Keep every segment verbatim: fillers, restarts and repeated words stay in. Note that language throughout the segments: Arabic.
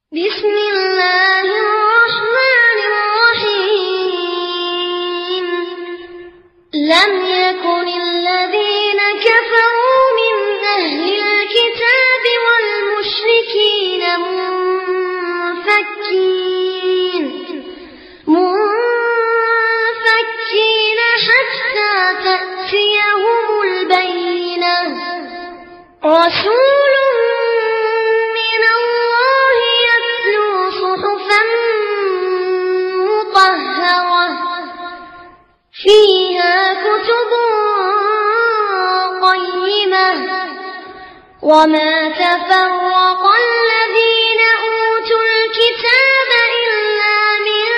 بسم الله الرحمن الرحيم. لم يكن الذين كفروا من أهل الكتاب والمشركين منفكين منفكين حتى تأتيهم البينة. رسول من الله يتلو صحفا مطهرة فيها كتب قيمة وما تفرق الذين أوتوا الكتاب إلا من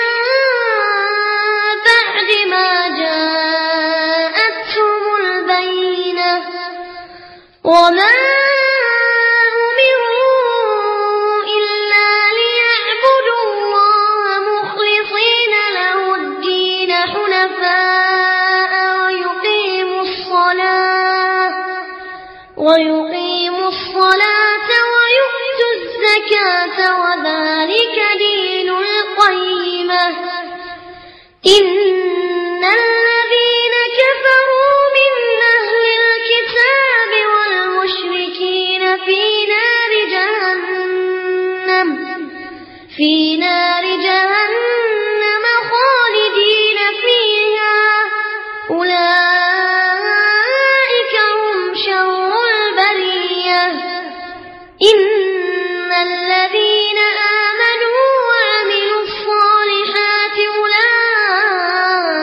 بعد ما جاءتهم البينة. وما أمروا إلا ليعبدوا الله مخلصين له الدين حنفاء ويقيموا الصلاة ويقيموا الصلاة ويؤتوا الزكاة وذلك دين القيمة. إن الذين كفروا من أهل الكتاب والمشركين في نار جهنم في نار جهنم خالدين فيها أولئك هم شر البرية. إن الذين آمنوا وعملوا الصالحات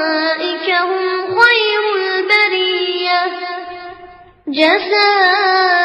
أولئك هم خير البرية جزاء